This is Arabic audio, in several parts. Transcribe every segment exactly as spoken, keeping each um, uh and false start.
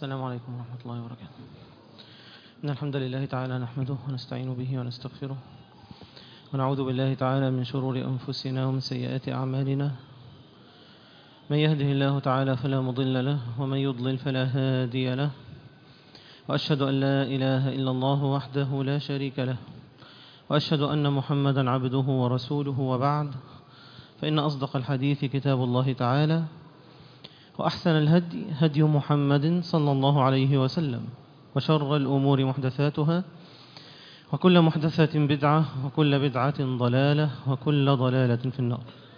السلام عليكم ورحمة الله وبركاته. إن الحمد لله تعالى نحمده ونستعين به ونستغفره ونعوذ بالله تعالى من شرور أنفسنا ومن سيئات أعمالنا. من يهده الله تعالى فلا مضل له ومن يضلل فلا هادي له، وأشهد أن لا إله إلا الله وحده لا شريك له، وأشهد أن محمدا عبده ورسوله، وبعد، فإن أصدق الحديث كتاب الله تعالى، وأحسن الهدي هدي محمد صلى الله عليه وسلم، وشر الأمور محدثاتها، وكل محدثة بدعة، وكل بدعة ضلالة، وكل ضلالة في النار.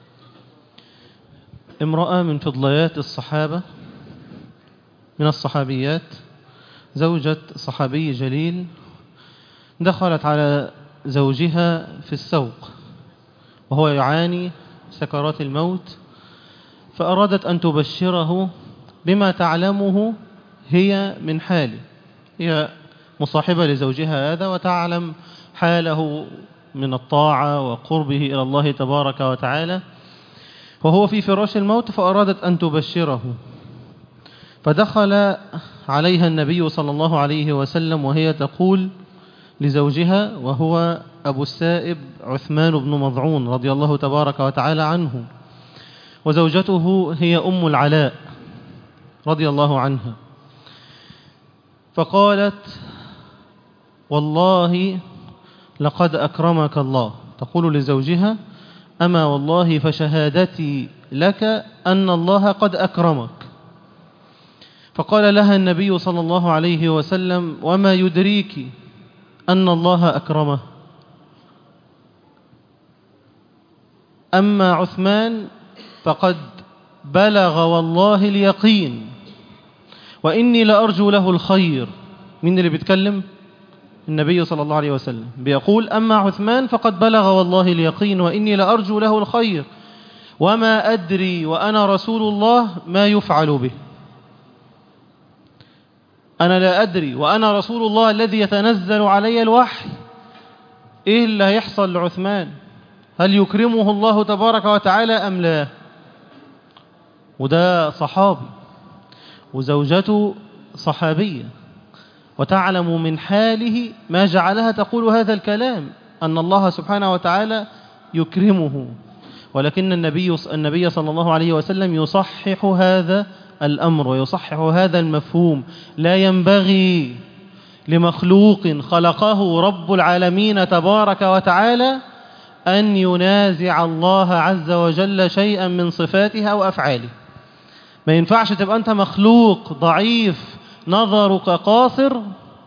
امرأة من فضليات الصحابة من الصحابيات، زوجة صحابي جليل، دخلت على زوجها في السوق وهو يعاني سكرات الموت، فأرادت أن تبشره بما تعلمه هي من حاله. هي مصاحبة لزوجها هذا وتعلم حاله من الطاعة وقربه إلى الله تبارك وتعالى، وهو في فراش الموت، فأرادت أن تبشره. فدخل عليها النبي صلى الله عليه وسلم وهي تقول لزوجها، وهو أبو السائب عثمان بن مضعون رضي الله تبارك وتعالى عنه، وزوجته هي أم العلاء رضي الله عنها. فقالت: والله لقد أكرمك الله. تقول لزوجها: أما والله فشهادتي لك أن الله قد أكرمك. فقال لها النبي صلى الله عليه وسلم: وما يدريك أن الله أكرمه؟ أما عثمان فقد بلغ والله اليقين وإني لأرجو له الخير. مين اللي بيتكلم؟ النبي صلى الله عليه وسلم بيقول: أما عثمان فقد بلغ والله اليقين وإني لأرجو له الخير وما أدري وأنا رسول الله ما يفعل به. أنا لا أدري وأنا رسول الله الذي يتنزل علي الوحي، إيه اللي هيحصل لعثمان؟ هل يكرمه الله تبارك وتعالى أم لا؟ وده صحابي وزوجته صحابية، وتعلم من حاله ما جعلها تقول هذا الكلام، أن الله سبحانه وتعالى يكرمه. ولكن النبي النبي صلى الله عليه وسلم يصحح هذا الأمر ويصحح هذا المفهوم. لا ينبغي لمخلوق خلقه رب العالمين تبارك وتعالى أن ينازع الله عز وجل شيئا من صفاته أو أفعاله. ما ينفعش تبقى أنت مخلوق ضعيف نظرك قاصر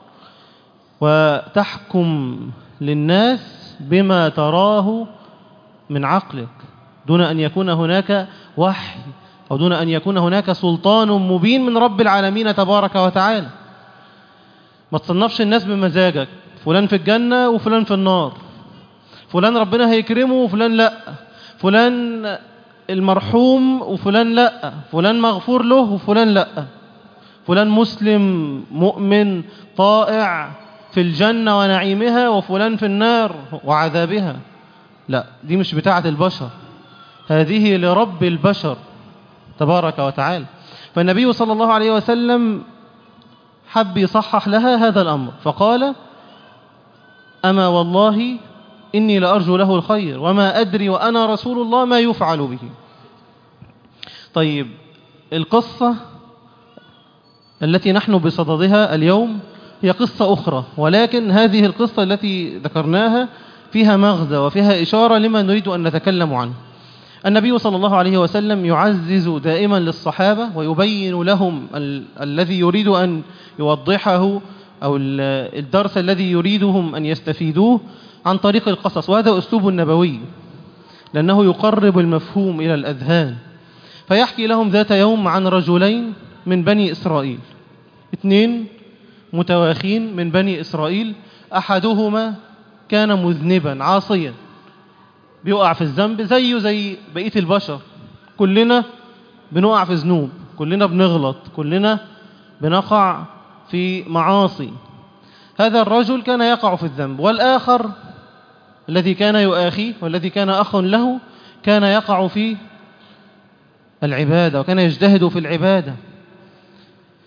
وتحكم للناس بما تراه من عقلك دون أن يكون هناك وحي أو دون أن يكون هناك سلطان مبين من رب العالمين تبارك وتعالى. ما تصنفش الناس بمزاجك، فلان في الجنة وفلان في النار، فلان ربنا هيكرمه وفلان لا، فلان المرحوم وفلان لا، فلان مغفور له وفلان لا، فلان مسلم مؤمن طائع في الجنة ونعيمها وفلان في النار وعذابها. لا، دي مش بتاعة البشر، هذه لرب البشر تبارك وتعالى. فالنبي صلى الله عليه وسلم حب يصحح لها هذا الأمر، فقال: أما والله إني لأرجو له الخير وما أدري وأنا رسول الله ما يفعل به. طيب، القصة التي نحن بصددها اليوم هي قصة أخرى، ولكن هذه القصة التي ذكرناها فيها مغزى وفيها إشارة لما نريد أن نتكلم عنه. النبي صلى الله عليه وسلم يعزز دائما للصحابة ويبين لهم ال الذي يريد أن يوضحه أو الدرس الذي يريدهم أن يستفيدوه عن طريق القصص، وهذا أسلوب النبوي لأنه يقرب المفهوم إلى الأذهان. فيحكي لهم ذات يوم عن رجلين من بني إسرائيل، اثنين متواخين من بني إسرائيل، أحدهما كان مذنبا عاصيا، بيقع في الذنب زيه زي بقية البشر. كلنا بنقع في ذنوب، كلنا بنغلط، كلنا بنقع في معاصي. هذا الرجل كان يقع في الذنب، والآخر الذي كان يؤاخيه والذي كان أخ له كان يقع في العبادة وكان يجتهد في العبادة.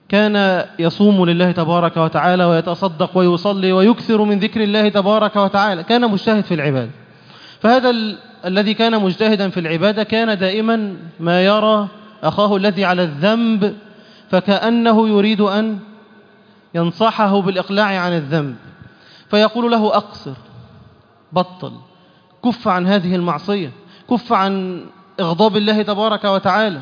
كان يصوم لله تبارك وتعالى ويتصدق ويصلي ويكثر من ذكر الله تبارك وتعالى، كان مجتهد في العبادة. فهذا ال... الذي كان مجتهدا في العبادة كان دائما ما يرى أخاه الذي على الذنب فكأنه يريد أن ينصحه بالإقلاع عن الذنب، فيقول له أقصر، بطل، كف عن هذه المعصية، كف عن إغضاب الله تبارك وتعالى.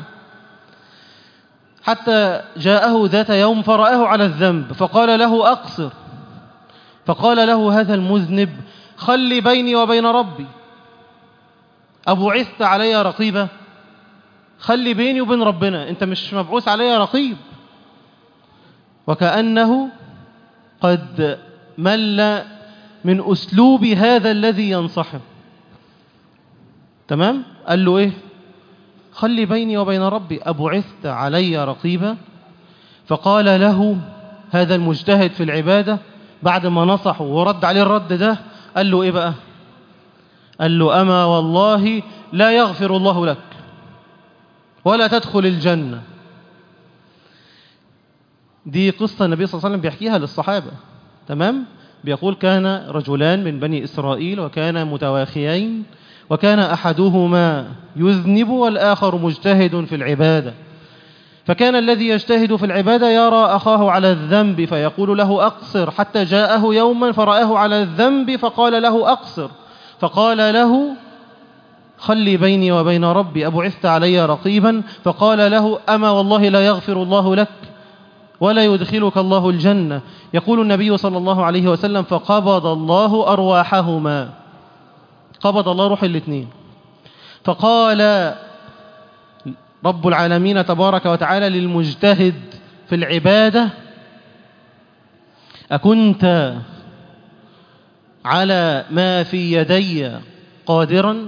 حتى جاءه ذات يوم فرآه على الذنب فقال له أقصر، فقال له هذا المذنب خلي بيني وبين ربي، أبعثت علي رقيبة؟ خلي بيني وبين ربنا، أنت مش مبعوث علي رقيب. وكأنه قد مل من أسلوب هذا الذي ينصحه. تمام؟ قال له إيه؟ خلي بيني وبين ربي، أبعثت علي رقيبا؟ فقال له هذا المجتهد في العبادة بعد ما نصحه ورد عليه الرد ده، قال له إيه بقى؟ قال له أما والله لا يغفر الله لك ولا تدخل الجنة. دي قصة النبي صلى الله عليه وسلم بيحكيها للصحابة. تمام؟ بيقول كان رجلان من بني إسرائيل وكان متواخيين، وكان أحدهما يذنب والآخر مجتهد في العبادة. فكان الذي يجتهد في العبادة يرى أخاه على الذنب فيقول له أقصر، حتى جاءه يوما فرآه على الذنب فقال له أقصر، فقال له خلي بيني وبين ربي، أبعثت علي رقيبا؟ فقال له أما والله لا يغفر الله لك ولا يدخلك الله الجنة. يقول النبي صلى الله عليه وسلم فقبض الله أرواحهما، قبض الله روح الاثنين. فقال رب العالمين تبارك وتعالى للمجتهد في العبادة أكنت على ما في يدي قادرا؟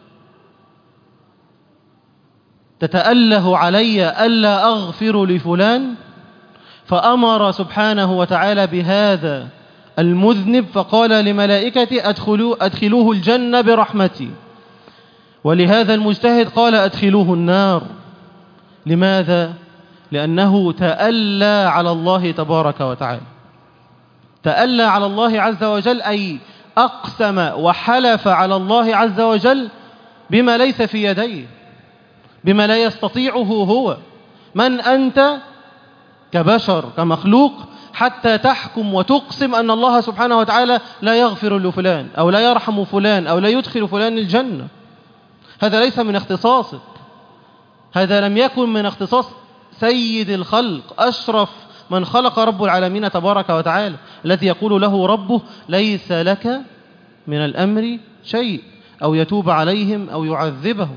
تتأله علي ألا أغفر لفلان؟ فأمر سبحانه وتعالى بهذا المذنب فقال لملائكته أدخلوه, أدخلوه الجنة برحمتي، ولهذا المجتهد قال أدخلوه النار. لماذا؟ لأنه تألى على الله تبارك وتعالى، تألى على الله عز وجل، أي أقسم وحلف على الله عز وجل بما ليس في يديه، بما لا يستطيعه هو. من أنت كبشر كمخلوق حتى تحكم وتقسم أن الله سبحانه وتعالى لا يغفر لفلان أو لا يرحم فلان أو لا يدخل فلان الجنة؟ هذا ليس من اختصاصك، هذا لم يكن من اختصاص سيد الخلق، أشرف من خلق رب العالمين تبارك وتعالى، الذي يقول له ربه ليس لك من الأمر شيء، أو يتوب عليهم أو يعذبهم.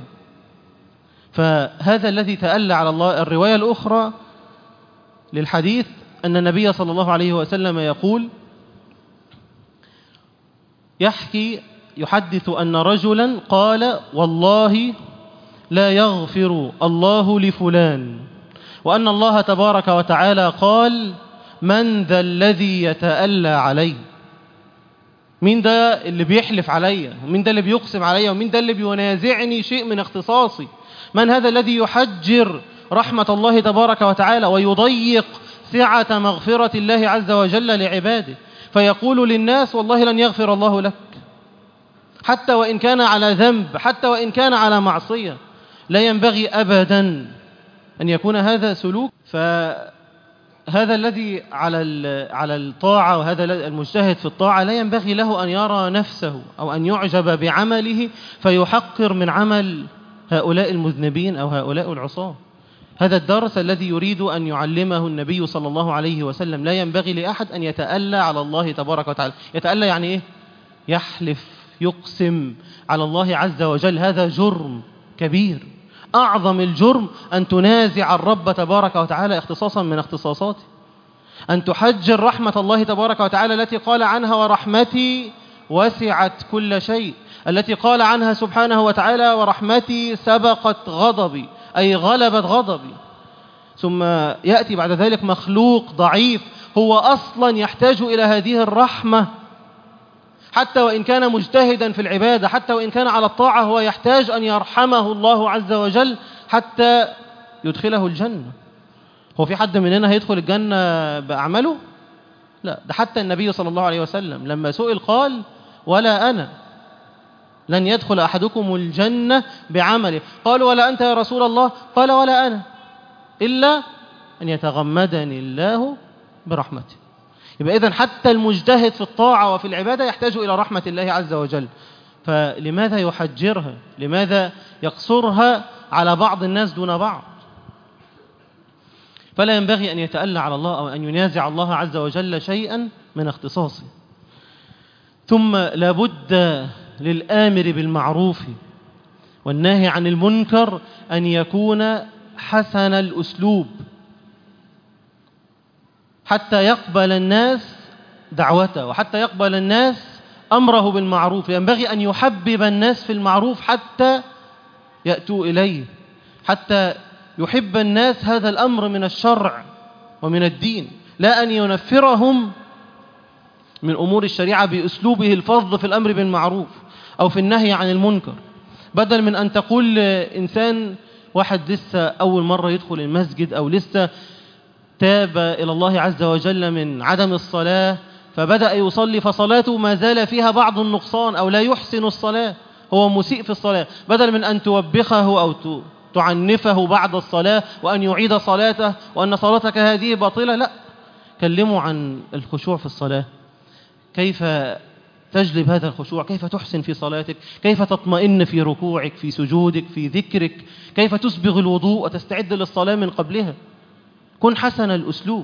فهذا الذي تألى على الله. الرواية الأخرى للحديث أن النبي صلى الله عليه وسلم يقول، يحكي يحدث أن رجلا قال والله لا يغفر الله لفلان، وأن الله تبارك وتعالى قال من ذا الذي يتألى علي؟ مين ده اللي بيحلف علي؟ ومين ده اللي بيقسم علي؟ ومين ده اللي بينازعني شيء من اختصاصي؟ من هذا الذي يحجر رحمة الله تبارك وتعالى ويضيق سعة مغفرة الله عز وجل لعباده؟ فيقول للناس والله لن يغفر الله لك، حتى وإن كان على ذنب، حتى وإن كان على معصية. لا ينبغي أبدا أن يكون هذا سلوك. فهذا الذي على على الطاعة، وهذا المجتهد في الطاعة لا ينبغي له أن يرى نفسه أو أن يعجب بعمله فيحقر من عمل هؤلاء المذنبين أو هؤلاء العصاة. هذا الدرس الذي يريد أن يعلمه النبي صلى الله عليه وسلم. لا ينبغي لأحد أن يتألى على الله تبارك وتعالى. يتألى يعني إيه؟ يحلف، يقسم على الله عز وجل. هذا جرم كبير، أعظم الجرم أن تنازع الرب تبارك وتعالى اختصاصا من اختصاصاته، أن تحجر رحمة الله تبارك وتعالى التي قال عنها ورحمتي وسعت كل شيء، التي قال عنها سبحانه وتعالى ورحمتي سبقت غضبي، أي غلبت غضبي. ثم يأتي بعد ذلك مخلوق ضعيف هو أصلا يحتاج إلى هذه الرحمة، حتى وإن كان مجتهدا في العبادة، حتى وإن كان على الطاعة، هو يحتاج أن يرحمه الله عز وجل حتى يدخله الجنة. هو في حد مننا هيدخل الجنة بأعماله؟ لا، ده حتى النبي صلى الله عليه وسلم لما سئل قال ولا أنا، لن يدخل أحدكم الجنة بعمله. قال ولا أنت يا رسول الله؟ قال ولا أنا، إلا أن يتغمدني الله برحمته. يبقى إذن حتى المجتهد في الطاعة وفي العبادة يحتاج إلى رحمة الله عز وجل. فلماذا يحجرها؟ لماذا يقصرها على بعض الناس دون بعض؟ فلا ينبغي أن يتألى على الله أو أن ينازع الله عز وجل شيئا من اختصاصه. ثم لابد للآمر بالمعروف والناهي عن المنكر أن يكون حسن الأسلوب حتى يقبل الناس دعوته وحتى يقبل الناس أمره بالمعروف. ينبغي أن يحبب الناس في المعروف حتى يأتوا إليه، حتى يحب الناس هذا الأمر من الشرع ومن الدين، لا أن ينفرهم من أمور الشريعة بأسلوبه الفظ في الأمر بالمعروف أو في النهي عن المنكر. بدل من أن تقول إنسان واحد لسه أول مرة يدخل المسجد أو لسه تاب إلى الله عز وجل من عدم الصلاة فبدأ يصلي فصلاته ما زال فيها بعض النقصان أو لا يحسن الصلاة، هو مسيء في الصلاة، بدل من أن توبخه أو تعنفه بعد الصلاة وأن يعيد صلاته وأن صلاتك هذه باطلة، لا، كلموا عن الخشوع في الصلاة، كيف تجلب هذا الخشوع، كيف تحسن في صلاتك، كيف تطمئن في ركوعك، في سجودك، في ذكرك، كيف تسبغ الوضوء وتستعد للصلاة من قبلها. كن حسن الأسلوب.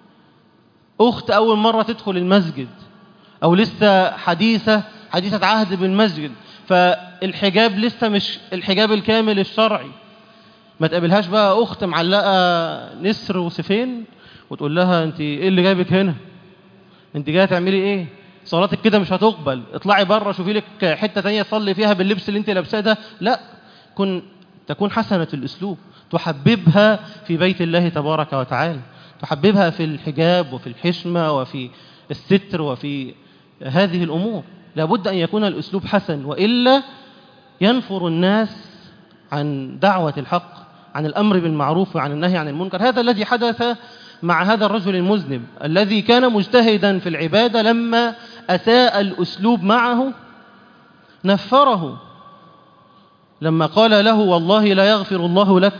أخت أول مرة تدخل المسجد أو لسه حديثة حديثة عهد بالمسجد، فالحجاب لسه مش الحجاب الكامل الشرعي، ما تقابلهاش بقى أخت معلقة نسر وسيفين وتقول لها أنت إيه اللي جايبك هنا؟ أنت جاية تعملي إيه؟ صلاتك كده مش هتقبل، اطلعي بره شوفي لك حتة تانية تصلي فيها باللبس اللي أنت لابساه ده. لا، كن تكون حسنة الأسلوب، تحببها في بيت الله تبارك وتعالى، تحببها في الحجاب وفي الحشمة وفي الستر وفي هذه الأمور. لابد أن يكون الأسلوب حسن، وإلا ينفر الناس عن دعوة الحق، عن الأمر بالمعروف وعن النهي عن المنكر. هذا الذي حدث مع هذا الرجل المذنب الذي كان مجتهدا في العبادة، لما أساء الأسلوب معه نفره، لما قال له والله لا يغفر الله لك،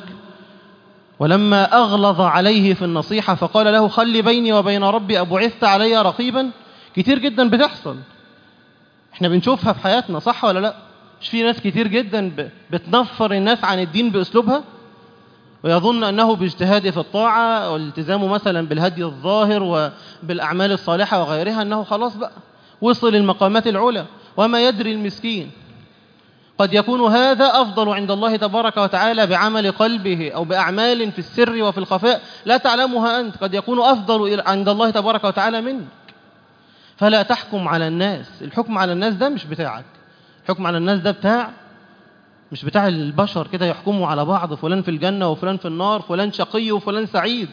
ولما أغلظ عليه في النصيحة فقال له خلي بيني وبين ربي أبعثت علي رقيبا. كتير جدا بتحصل، احنا بنشوفها في حياتنا، صح ولا لا؟ مش في ناس كتير جدا بتنفر الناس عن الدين بأسلوبها ويظن أنه باجتهاده في الطاعة والالتزامه مثلا بالهدي الظاهر وبالأعمال الصالحة وغيرها أنه خلاص بقى وصل المقامات العلى، وما يدري المسكين قد يكون هذا أفضل عند الله تبارك وتعالى بعمل قلبه أو بأعمال في السر وفي الخفاء لا تعلمها أنت، قد يكون أفضل عند الله تبارك وتعالى منك. فلا تحكم على الناس، الحكم على الناس ده مش بتاعك، الحكم على الناس ده بتاع مش بتاع البشر كده يحكموا على بعض، فلان في الجنة وفلان في النار، فلان شقي وفلان سعيد،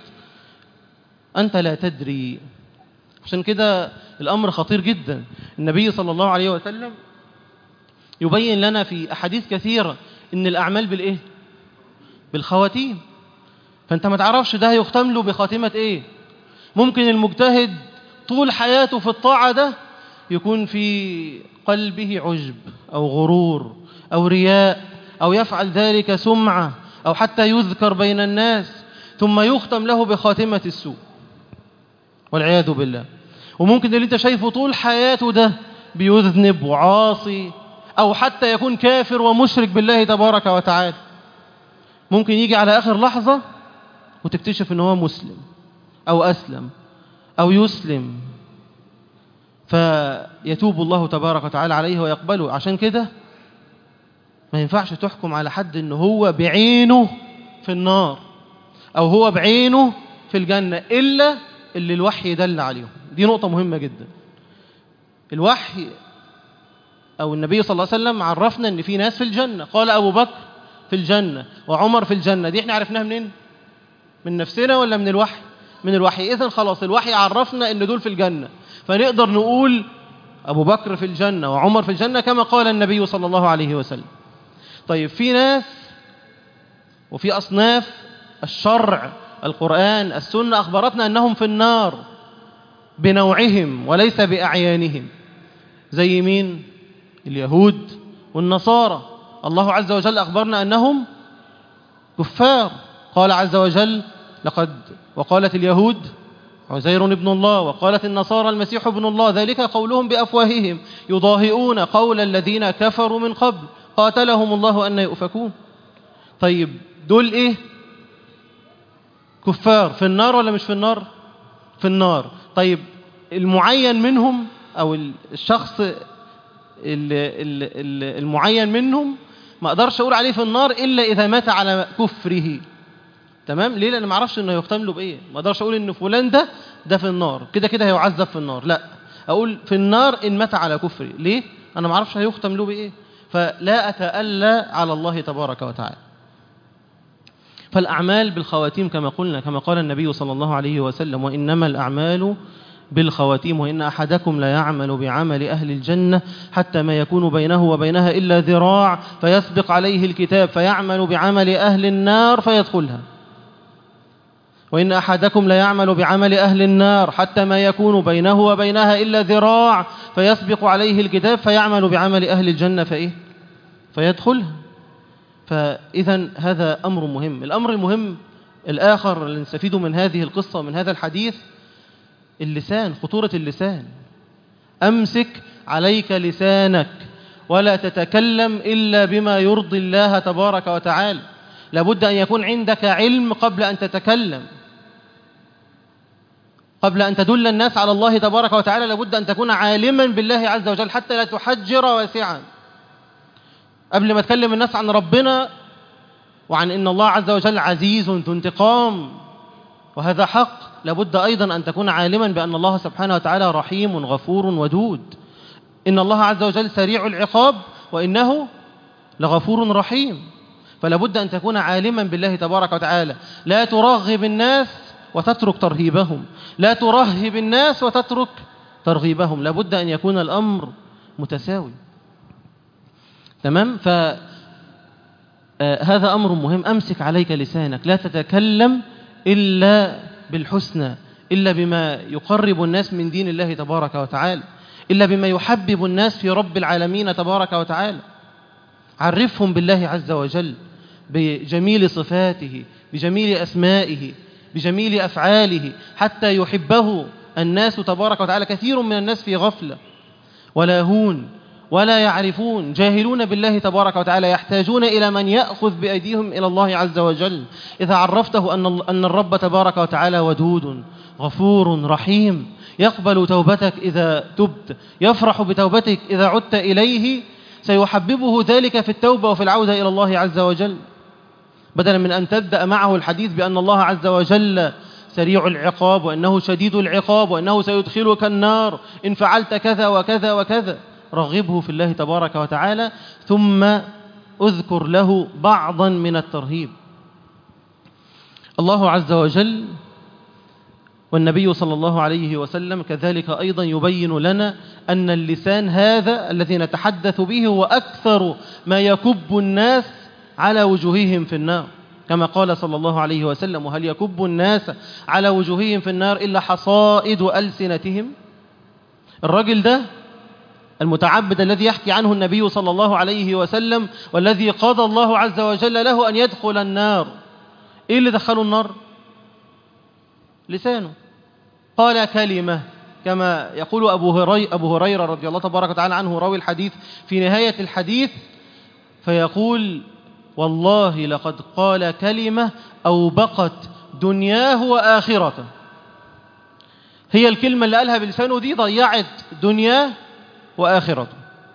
أنت لا تدري. عشان كده الأمر خطير جدا. النبي صلى الله عليه وسلم يبين لنا في أحاديث كثيرة إن الأعمال بالإيه؟ بالخواتيم. فأنت ما تعرفش ده يختم له بخاتمة إيه. ممكن المجتهد طول حياته في الطاعة ده يكون في قلبه عجب أو غرور أو رياء أو يفعل ذلك سمعة أو حتى يذكر بين الناس، ثم يختم له بخاتمة السوء والعياذ بالله. وممكن اللي انت شايفه طول حياته ده بيذنب وعاصي أو حتى يكون كافر ومشرك بالله تبارك وتعالى، ممكن يجي على آخر لحظة وتكتشف أنه هو مسلم أو أسلم أو يسلم، فيتوب الله تبارك وتعالى عليه ويقبله. عشان كده ما ينفعش تحكم على حد أنه هو بعينه في النار أو هو بعينه في الجنة إلا اللي الوحي دل عليهم. دي نقطة مهمة جدا. الوحي أو النبي صلى الله عليه وسلم عرفنا أن في ناس في الجنة، قال أبو بكر في الجنة وعمر في الجنة. دي احنا عرفناها منين؟ من نفسنا ولا من الوحي؟ من الوحي. إذن خلاص الوحي عرفنا أن دول في الجنة، فنقدر نقول أبو بكر في الجنة وعمر في الجنة كما قال النبي صلى الله عليه وسلم. طيب في ناس وفي أصناف الشرع القرآن السنة أخبرتنا أنهم في النار بنوعهم وليس بأعيانهم. زي مين؟ اليهود والنصارى. الله عز وجل أخبرنا أنهم كفار. قال عز وجل: لقد وقالت اليهود عزير ابن الله وقالت النصارى المسيح ابن الله ذلك قولهم بأفواههم يضاهئون قول الذين كفروا من قبل قاتلهم الله أن يؤفكون. طيب دول إيه؟ كفار في النار ولا مش في النار؟ في النار. طيب المعين منهم أو الشخص المعين منهم ما أقدرش أقول عليه في النار إلا إذا مات على كفره. تمام؟ ليه؟ لأن ما أعرفش إنه يختم له بإيه. ما أقدرش أقول إن فلان ده ده في النار كده كده هيعذب في النار. لا، أقول في النار إن مات على كفره. ليه؟ أنا ما أعرفش هيختم له بإيه، فلا أتألى على الله تبارك وتعالى. فالأعمال بالخواتيم كما قلنا، كما قال النبي صلى الله عليه وسلم: وإنما الأعمال بالخواتيم وإن أحدكم لا يعمل بعمل أهل الجنة حتى ما يكون بينه وبينها إلا ذراع فيسبق عليه الكتاب فيعمل بعمل أهل النار فيدخلها. وإن أحدكم لا يعمل بعمل أهل النار حتى ما يكون بينه وبينها إلا ذراع فيسبق عليه الكتاب فيعمل بعمل أهل الجنة فإيه؟ فيدخلها. فإذا هذا أمر مهم. الأمر المهم الآخر اللي نستفيده من هذه القصة ومن هذا الحديث اللسان، خطورة اللسان. أمسك عليك لسانك ولا تتكلم إلا بما يرضي الله تبارك وتعالى. لابد أن يكون عندك علم قبل أن تتكلم، قبل أن تدل الناس على الله تبارك وتعالى لابد أن تكون عالما بالله عز وجل حتى لا تحجر واسعا. قبل ما تكلم الناس عن ربنا وعن إن الله عز وجل عزيز ذو انتقام وهذا حق، لابد أيضا أن تكون عالما بأن الله سبحانه وتعالى رحيم غفور ودود. إن الله عز وجل سريع العقاب وإنه لغفور رحيم. فلابد أن تكون عالما بالله تبارك وتعالى. لا ترغب الناس وتترك ترهيبهم، لا ترهب الناس وتترك ترغيبهم. لابد أن يكون الأمر متساوي. تمام؟ فهذا أمر مهم. أمسك عليك لسانك، لا تتكلم إلا بالحسنى، إلا بما يقرب الناس من دين الله تبارك وتعالى، إلا بما يحبب الناس في رب العالمين تبارك وتعالى. عرفهم بالله عز وجل بجميل صفاته، بجميل أسمائه، بجميل أفعاله، حتى يحبه الناس تبارك وتعالى. كثير من الناس في غفلة ولا هون ولا يعرفون، جاهلون بالله تبارك وتعالى، يحتاجون إلى من يأخذ بأيديهم إلى الله عز وجل. إذا عرفته أن أن الرب تبارك وتعالى ودود غفور رحيم، يقبل توبتك إذا تبت، يفرح بتوبتك إذا عدت إليه، سيحببه ذلك في التوبة وفي العودة إلى الله عز وجل، بدلا من أن تبدأ معه الحديث بأن الله عز وجل سريع العقاب وأنه شديد العقاب وأنه سيدخلك النار إن فعلت كذا وكذا وكذا. رغبه في الله تبارك وتعالى ثم أذكر له بعضا من الترهيب. الله عز وجل والنبي صلى الله عليه وسلم كذلك أيضا يبين لنا أن اللسان هذا الذي نتحدث به هو أكثر ما يكب الناس على وجوههم في النار، كما قال صلى الله عليه وسلم: وهل يكب الناس على وجوههم في النار إلا حصائد ألسنتهم. الرجل ده المتعبد الذي يحكي عنه النبي صلى الله عليه وسلم والذي قضى الله عز وجل له أن يدخل النار، إيه اللي دخله النار؟ لسانه. قال كلمة كما يقول أبو هريرة, أبو هريرة رضي الله تبارك وتعالى عنه راوي الحديث في نهاية الحديث فيقول: والله لقد قال كلمة أوبقت دنياه وآخرته. هي الكلمة اللي قالها بلسانه دي ضيعت دنياه وآخرته.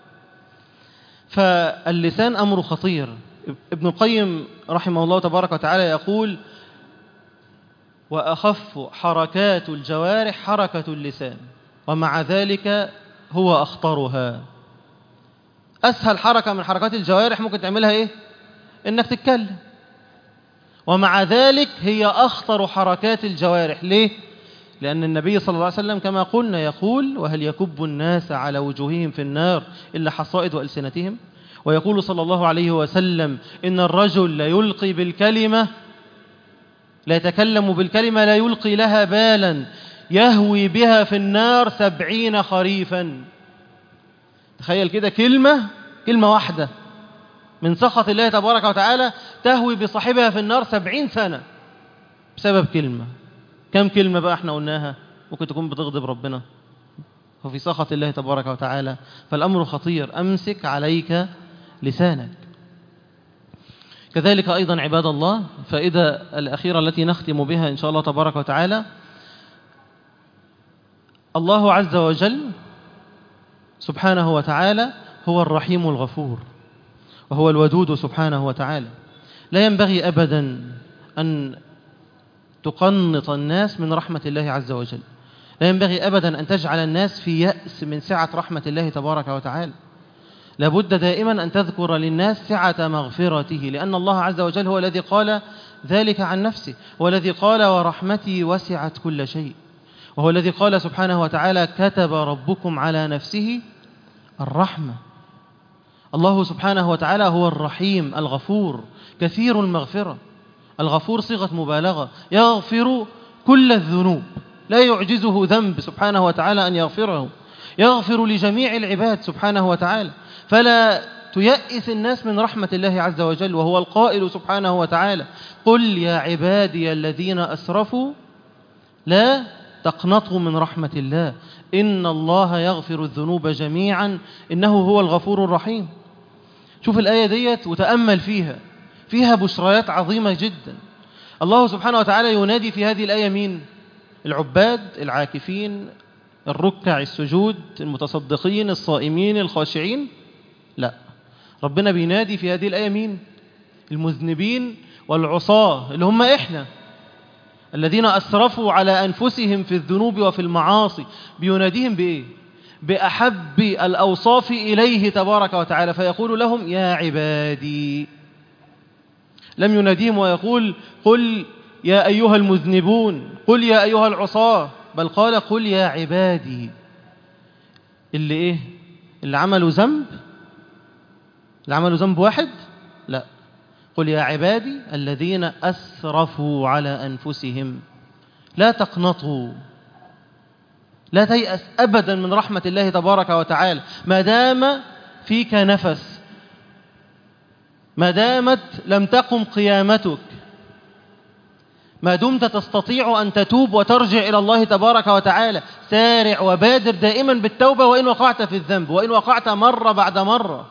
فاللسان أمر خطير. ابن القيم رحمه الله تبارك وتعالى يقول: وأخف حركات الجوارح حركة اللسان ومع ذلك هو أخطرها. أسهل حركة من حركات الجوارح ممكن تعملها إيه؟ إنك تتكلم، ومع ذلك هي أخطر حركات الجوارح. ليه؟ لأن النبي صلى الله عليه وسلم كما قلنا يقول: وهل يكب الناس على وجوههم في النار إلا حصائد ألسنتهم. ويقول صلى الله عليه وسلم: إن الرجل لا يلقي بالكلمة لا يتكلم بالكلمة لا يلقي لها بالا يهوي بها في النار سبعين خريفا. تخيل كده، كلمة كلمة واحدة من سخط الله تبارك وتعالى تهوي بصاحبها في النار سبعين سنة بسبب كلمة. كم كلمة بقى احنا قلناها ممكن تكون بتغضب ربنا وفي سخط الله تبارك وتعالى؟ فالأمر خطير، أمسك عليك لسانك. كذلك أيضا عباد الله، فائدة الأخيرة التي نختم بها إن شاء الله تبارك وتعالى، الله عز وجل سبحانه وتعالى هو الرحيم الغفور، وهو الودود سبحانه وتعالى. لا ينبغي أبدا أن تقنط الناس من رحمة الله عز وجل، لا ينبغي أبدا أن تجعل الناس في يأس من سعة رحمة الله تبارك وتعالى. لابد دائما أن تذكر للناس سعة مغفرته، لأن الله عز وجل هو الذي قال ذلك عن نفسه، هو الذي قال ورحمتي وسعت كل شيء، وهو الذي قال سبحانه وتعالى كتب ربكم على نفسه الرحمة. الله سبحانه وتعالى هو الرحيم الغفور كثير المغفرة. الغفور صيغة مبالغة، يغفر كل الذنوب، لا يعجزه ذنب سبحانه وتعالى أن يغفره، يغفر لجميع العباد سبحانه وتعالى. فلا تيأس الناس من رحمة الله عز وجل، وهو القائل سبحانه وتعالى قل يا عبادي الذين أسرفوا لا تقنطوا من رحمة الله إن الله يغفر الذنوب جميعا إنه هو الغفور الرحيم. شوف الآية ديت وتأمل فيها، فيها بشريات عظيمة جدا. الله سبحانه وتعالى ينادي في هذه الآية مين؟ العباد العاكفين الركع السجود المتصدقين الصائمين الخاشعين؟ لا، ربنا بينادي في هذه الآية مين؟ المذنبين والعصاة اللي هم إحنا، الذين أسرفوا على أنفسهم في الذنوب وفي المعاصي. بيناديهم بإيه؟ بأحب الأوصاف إليه تبارك وتعالى، فيقول لهم يا عبادي. لم يناديهم ويقول قل يا أيها المذنبون، قل يا أيها العصاة، بل قال قل يا عبادي. اللي إيه؟ اللي عملوا ذنب، اللي عملوا ذنب واحد؟ لا، قل يا عبادي الذين أسرفوا على أنفسهم لا تقنطوا، لا تيأس أبدا من رحمة الله تبارك وتعالى ما دام فيك نفس، ما دامت لم تقم قيامتك، ما دمت تستطيع أن تتوب وترجع إلى الله تبارك وتعالى. سارع وبادر دائما بالتوبة وإن وقعت في الذنب، وإن وقعت مرة بعد مرة.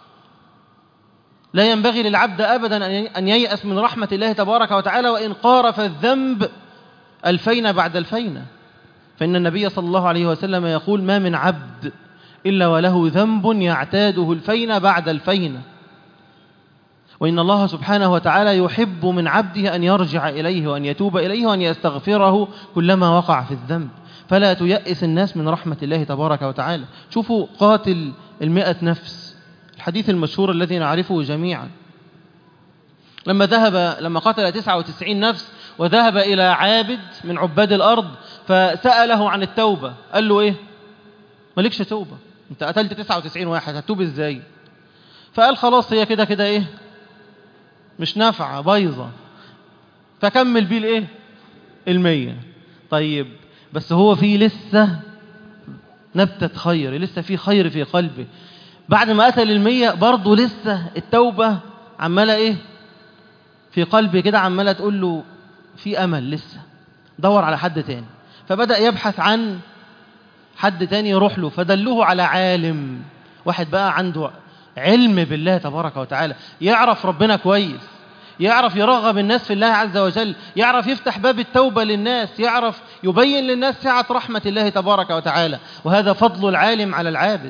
لا ينبغي للعبد أبدا أن ييأس من رحمة الله تبارك وتعالى وإن قارف الذنب ألفين بعد ألفين. فإن النبي صلى الله عليه وسلم يقول ما من عبد إلا وله ذنب يعتاده الفين بعد الفين، وإن الله سبحانه وتعالى يحب من عبده أن يرجع إليه وأن يتوب إليه وأن يستغفره كلما وقع في الذنب. فلا تيأس الناس من رحمة الله تبارك وتعالى. شوفوا قاتل المئة نفس، الحديث المشهور الذي نعرفه جميعا، لما ذهب لما قتل تسعة وتسعين نفس وذهب إلى عابد من عباد الأرض فسأله عن التوبة، قال له إيه؟ مالكش توبة، أنت قتلت تسعة وتسعين واحد، هتوب إزاي؟ فقال خلاص هي كده كده إيه؟ مش نافعة، بايظة، فكمل بيه الإيه؟ المية. طيب بس هو فيه لسه نبتة خير، لسه فيه خير في قلبه. بعد ما قتل المية برضه لسه التوبة عمالة إيه؟ في قلبه كده عمالة تقول له في أمل لسه، دور على حد تاني. فبدأ يبحث عن حد تاني يروح له، فدلوه على عالم، واحد بقى عنده علم بالله تبارك وتعالى، يعرف ربنا كويس، يعرف يرغب الناس في الله عز وجل، يعرف يفتح باب التوبة للناس، يعرف يبين للناس سعة رحمة الله تبارك وتعالى. وهذا فضل العالم على العابد،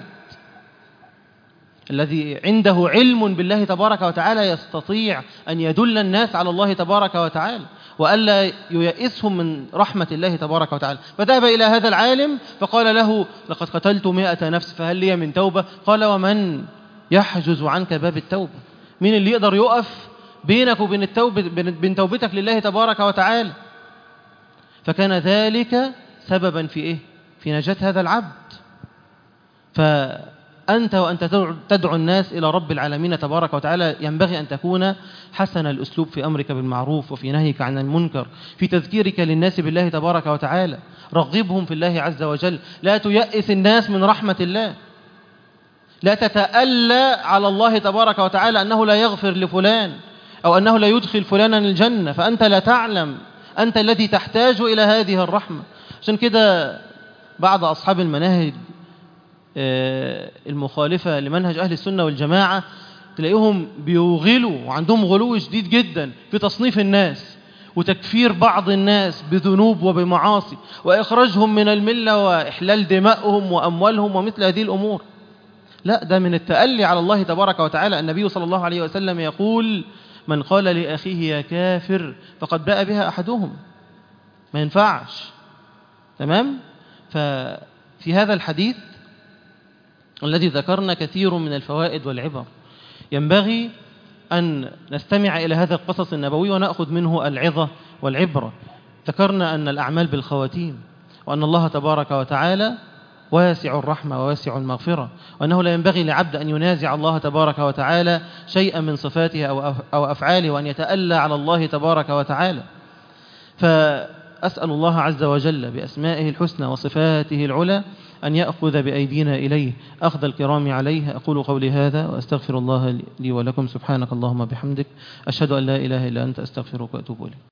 الذي عنده علم بالله تبارك وتعالى يستطيع أن يدل الناس على الله تبارك وتعالى وألا ييئسهم من رحمة الله تبارك وتعالى. فذهب إلى هذا العالم فقال له لقد قتلت مئة نفس فهل لي من توبة؟ قال ومن يحجز عنك باب التوبة؟ مين اللي يقدر يقف بينك وبين التوبة بين توبتك لله تبارك وتعالى؟ فكان ذلك سببا في إيه؟ في نجاة هذا العبد. أنت وأنت تدعو الناس إلى رب العالمين تبارك وتعالى ينبغي أن تكون حسن الأسلوب في أمرك بالمعروف وفي نهيك عن المنكر، في تذكيرك للناس بالله تبارك وتعالى. رغبهم في الله عز وجل، لا تيأس الناس من رحمة الله، لا تتألى على الله تبارك وتعالى أنه لا يغفر لفلان أو أنه لا يدخل فلانا الجنة، فأنت لا تعلم، أنت الذي تحتاج إلى هذه الرحمة. عشان كده بعض أصحاب المناهج المخالفة لمنهج أهل السنة والجماعة تلاقيهم بيغلوا وعندهم غلو شديد جدا في تصنيف الناس وتكفير بعض الناس بذنوب وبمعاصي وإخراجهم من الملة وإحلال دمائهم وأموالهم ومثل هذه الأمور. لا، ده من التألي على الله تبارك وتعالى. النبي صلى الله عليه وسلم يقول: من قال لأخيه يا كافر فقد باء بها أحدهم. ما ينفعش. تمام؟ ففي هذا الحديث الذي ذكرنا كثير من الفوائد والعبر، ينبغي أن نستمع إلى هذا القصص النبوي ونأخذ منه العظة والعبرة. ذكرنا أن الأعمال بالخواتيم، وأن الله تبارك وتعالى واسع الرحمة وواسع المغفرة، وأنه لا ينبغي لعبد أن ينازع الله تبارك وتعالى شيئا من صفاته أو أفعاله، وأن يتألى على الله تبارك وتعالى. فأسأل الله عز وجل بأسمائه الحسنى وصفاته العلى أن يأخذ بأيدينا إليه أخذ الكرام عليه. أقول قولي هذا وأستغفر الله لي ولكم. سبحانك اللهم بحمدك، أشهد أن لا إله إلا أنت، أستغفرك وأتوب إليك.